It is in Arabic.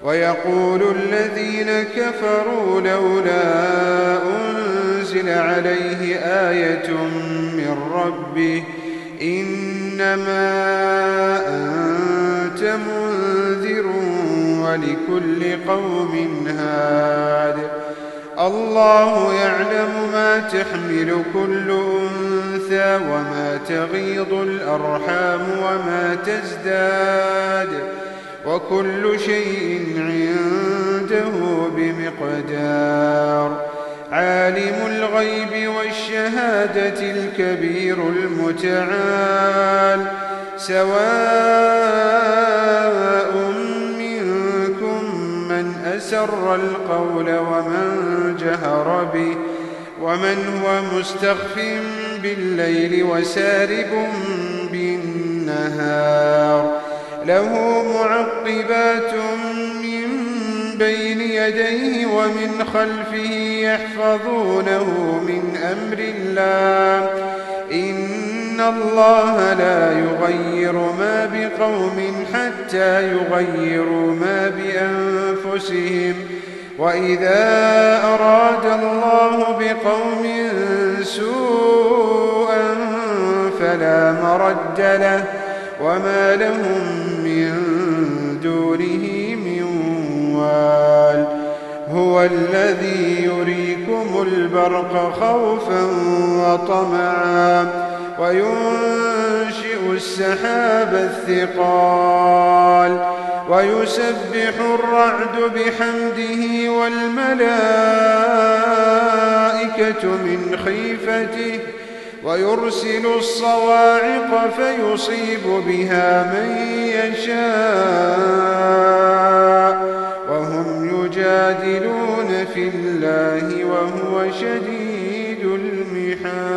ويقول الذين كفروا لولا أنزل عليه آية من ربه إنما أنت منذر ولكل قوم هاد الله يعلم ما تحمل كل أنثى وما تغيض الأرحام وما تزداد وكل شيء عنده بمقدار عالم الغيب والشهادة الكبير المتعال سواء منكم من أسر القول ومن جهر به ومن هو مستخف بالليل وسارب بالنهار له معقبات من بين يديه ومن خلفه يحفظونه من أمر الله إن الله لا يغير ما بقوم حتى يغيروا ما بأنفسهم وإذا أراد الله بقوم سوءا فلا مرد له وما لهم من دونه من وال هو الذي يريكم البرق خوفا وطمعا وينشئ السحاب الثقال ويسبح الرعد بحمده والملائكة من خيفته ويرسل الصواعق فيصيب بها من يشاء وهم يجادلون في الله وهو شديد المحال